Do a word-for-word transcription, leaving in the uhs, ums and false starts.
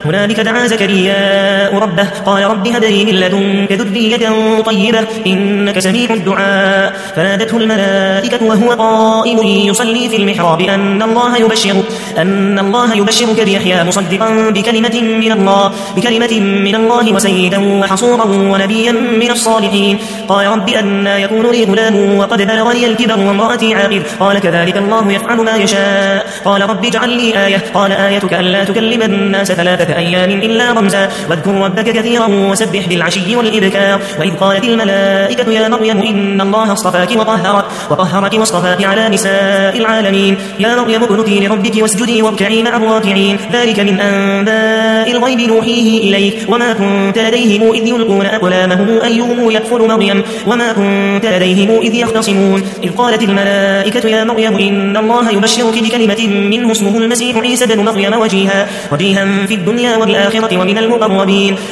هنالك دعا زكرياء ربه قال رب هب لي من لدنك ذرية طيبة إنك سميع الدعاء فنادته الملائكة وهو قائم يصلي في المحراب أن الله يبشرك أن الله يبشرك بيحيى مصدقا بكلمة من الله بكلمة من الله وسيدا وحصورا ونبيا من الصالحين قال رب أنى يكون لي غلام وقد بلغني الكبر وامرأتي عاقر قال كذلك الله يفعل ما يشاء قال رب اجعل لي آية قال آيتك ألا تكلم الناس ثلاثة أيام إلا رمزا واذكر ربك كثيرا وسبح بالعشي والإبكار وإذ قالت الملائكة يا مريم إن الله اصطفاك وطهرك وطهرك واصطفاك على نساء العالمين يا مريم اقنتي لربك واسجدي واركعي مع الراكعين ذلك من أنباء الغيب نوحيه إليك وما كنت لديهم إذ يلقون أقلامهم أيهم يكفر مريم وما كنت لديهم إذ يختصمون إذ قالت الملائكة يا مريم إن الله يبشرك بكلمة منه اسمه المسيح عيسى بن مريم وجيها وجيها في الدنيا والآخرة ومن المقربين